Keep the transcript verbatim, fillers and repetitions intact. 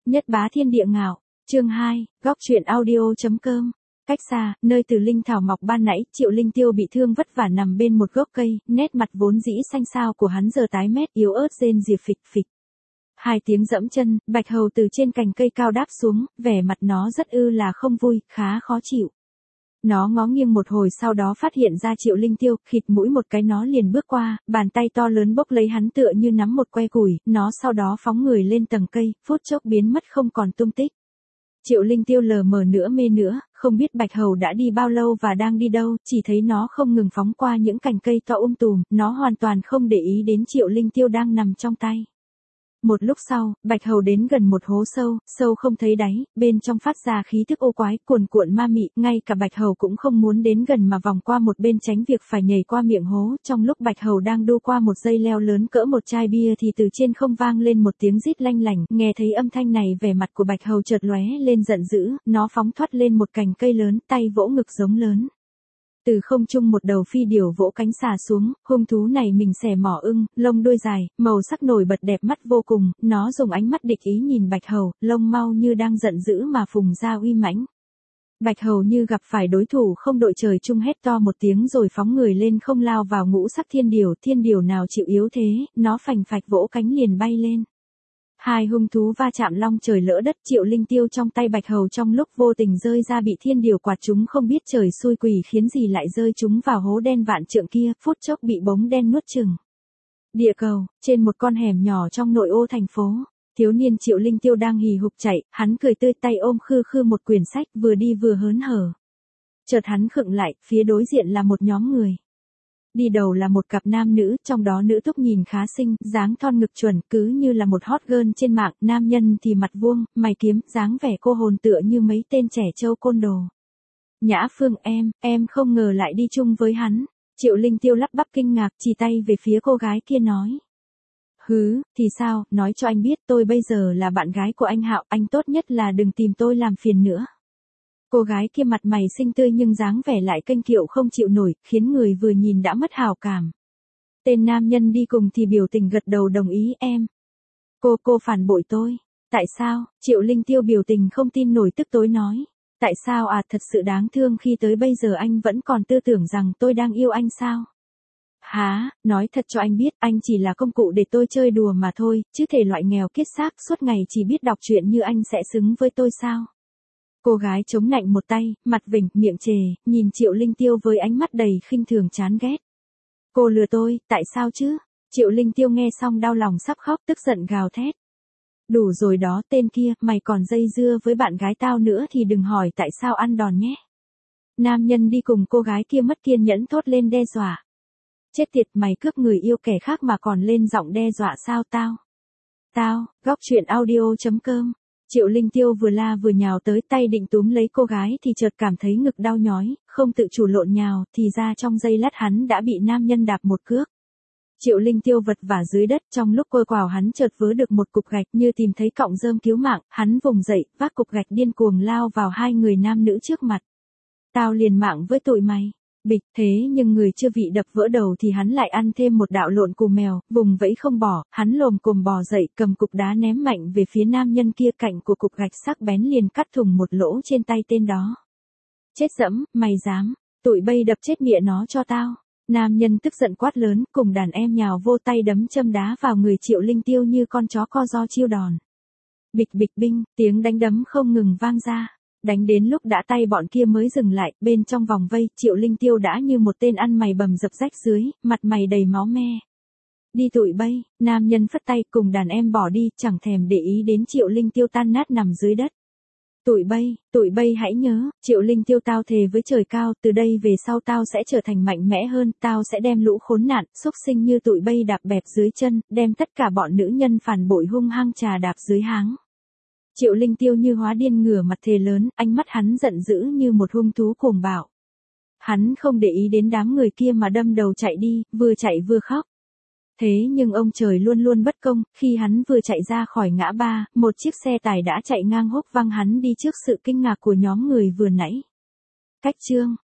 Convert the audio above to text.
Nhất bá thiên địa ngạo, chương hai, góc truyện audio.com. Cách xa, nơi từ linh thảo mọc ban nãy, Triệu Linh Tiêu bị thương vất vả nằm bên một gốc cây, nét mặt vốn dĩ xanh xao của hắn giờ tái mét, yếu ớt rên rỉ phịch phịch. Hai tiếng dẫm chân, Bạch Hầu từ trên cành cây cao đáp xuống, vẻ mặt nó rất ư là không vui, khá khó chịu. Nó ngó nghiêng một hồi sau đó phát hiện ra Triệu Linh Tiêu, khịt mũi một cái nó liền bước qua, bàn tay to lớn bốc lấy hắn tựa như nắm một que củi, nó sau đó phóng người lên tầng cây, phút chốc biến mất không còn tung tích. Triệu Linh Tiêu lờ mờ nữa mê nữa, không biết Bạch Hầu đã đi bao lâu và đang đi đâu, chỉ thấy nó không ngừng phóng qua những cành cây to um tùm, nó hoàn toàn không để ý đến Triệu Linh Tiêu đang nằm trong tay. Một lúc sau, Bạch Hầu đến gần một hố sâu, sâu không thấy đáy, bên trong phát ra khí thức ô quái, cuồn cuộn ma mị, ngay cả Bạch Hầu cũng không muốn đến gần mà vòng qua một bên tránh việc phải nhảy qua miệng hố. Trong lúc Bạch Hầu đang đu qua một dây leo lớn cỡ một chai bia thì từ trên không vang lên một tiếng rít lanh lảnh, nghe thấy âm thanh này vẻ mặt của Bạch Hầu chợt lóe lên giận dữ, nó phóng thoát lên một cành cây lớn, tay vỗ ngực giống lớn. Từ không trung một đầu phi điểu vỗ cánh xà xuống, hung thú này mình xẻ mỏ ưng, lông đuôi dài, màu sắc nổi bật đẹp mắt vô cùng, nó dùng ánh mắt địch ý nhìn Bạch Hầu, lông mau như đang giận dữ mà phùng ra uy mãnh. Bạch Hầu như gặp phải đối thủ không đội trời chung hét to một tiếng rồi phóng người lên không lao vào ngũ sắc thiên điểu, thiên điểu nào chịu yếu thế, nó phành phạch vỗ cánh liền bay lên. Hai hung thú va chạm long trời lỡ đất, Triệu Linh Tiêu trong tay Bạch Hầu trong lúc vô tình rơi ra bị thiên điều quạt chúng không biết trời xui quỷ khiến gì lại rơi chúng vào hố đen vạn trượng kia, phút chốc bị bóng đen nuốt chửng. Địa cầu, trên một con hẻm nhỏ trong nội ô thành phố, thiếu niên Triệu Linh Tiêu đang hì hục chạy, hắn cười tươi tay ôm khư khư một quyển sách vừa đi vừa hớn hở. Chợt hắn khựng lại, phía đối diện là một nhóm người. Đi đầu là một cặp nam nữ, trong đó nữ túc nhìn khá xinh, dáng thon ngực chuẩn, cứ như là một hot girl trên mạng, nam nhân thì mặt vuông, mày kiếm, dáng vẻ cô hồn tựa như mấy tên trẻ trâu côn đồ. Nhã Phương em, em không ngờ lại đi chung với hắn. Triệu Linh Tiêu lắp bắp kinh ngạc, chỉ tay về phía cô gái kia nói. Hứ, thì sao, nói cho anh biết tôi bây giờ là bạn gái của anh Hạo, anh tốt nhất là đừng tìm tôi làm phiền nữa. Cô gái kia mặt mày xinh tươi nhưng dáng vẻ lại kênh kiệu không chịu nổi, khiến người vừa nhìn đã mất hảo cảm. Tên nam nhân đi cùng thì biểu tình gật đầu đồng ý em. Cô, cô phản bội tôi. Tại sao? Triệu Linh Tiêu biểu tình không tin nổi tức tối nói. Tại sao à, thật sự đáng thương khi tới bây giờ anh vẫn còn tư tưởng rằng tôi đang yêu anh sao? Hả, nói thật cho anh biết, anh chỉ là công cụ để tôi chơi đùa mà thôi, chứ thể loại nghèo kiết xác suốt ngày chỉ biết đọc truyện như anh sẽ xứng với tôi sao? Cô gái chống nạnh một tay, mặt vểnh, miệng chề, nhìn Triệu Linh Tiêu với ánh mắt đầy khinh thường chán ghét. Cô lừa tôi, tại sao chứ? Triệu Linh Tiêu nghe xong đau lòng sắp khóc, tức giận gào thét. Đủ rồi đó, tên kia, mày còn dây dưa với bạn gái tao nữa thì đừng hỏi tại sao ăn đòn nhé. Nam nhân đi cùng cô gái kia mất kiên nhẫn thốt lên đe dọa. Chết tiệt, mày cướp người yêu kẻ khác mà còn lên giọng đe dọa sao tao? Tao, góc truyện audio.com. Triệu Linh Tiêu vừa la vừa nhào tới, tay định túm lấy cô gái thì chợt cảm thấy ngực đau nhói, không tự chủ lộn nhào, thì ra trong giây lát hắn đã bị nam nhân đạp một cước. Triệu Linh Tiêu vật vã dưới đất, trong lúc cô quào hắn chợt vớ được một cục gạch như tìm thấy cọng rơm cứu mạng, hắn vùng dậy, vác cục gạch điên cuồng lao vào hai người nam nữ trước mặt. Tao liền mạng với tụi mày. Bịch, thế nhưng người chưa bị đập vỡ đầu thì hắn lại ăn thêm một đạo lộn cù mèo, vùng vẫy không bỏ, hắn lồm cồm bò dậy, cầm cục đá ném mạnh về phía nam nhân kia, cạnh của cục gạch sắc bén liền cắt thủng một lỗ trên tay tên đó. Chết dẫm, mày dám, tụi bay đập chết mẹ nó cho tao. Nam nhân tức giận quát lớn, cùng đàn em nhào vô tay đấm châm đá vào người Triệu Linh Tiêu như con chó co ro chiêu đòn. Bịch bịch binh, tiếng đánh đấm không ngừng vang ra. Đánh đến lúc đã tay bọn kia mới dừng lại, bên trong vòng vây, Triệu Linh Tiêu đã như một tên ăn mày bầm dập rách dưới, mặt mày đầy máu me. Đi tụi bay, nam nhân phất tay cùng đàn em bỏ đi, chẳng thèm để ý đến Triệu Linh Tiêu tan nát nằm dưới đất. Tụi bay, tụi bay hãy nhớ, Triệu Linh Tiêu tao thề với trời cao, từ đây về sau tao sẽ trở thành mạnh mẽ hơn, tao sẽ đem lũ khốn nạn, xúc sinh như tụi bay đạp bẹp dưới chân, đem tất cả bọn nữ nhân phản bội hung hăng trà đạp dưới háng. Triệu Linh Tiêu như hóa điên ngửa mặt thề lớn, ánh mắt hắn giận dữ như một hung thú cuồng bạo. Hắn không để ý đến đám người kia mà đâm đầu chạy đi, vừa chạy vừa khóc. Thế nhưng ông trời luôn luôn bất công, khi hắn vừa chạy ra khỏi ngã ba, một chiếc xe tải đã chạy ngang húc văng hắn đi trước sự kinh ngạc của nhóm người vừa nãy. Cách chương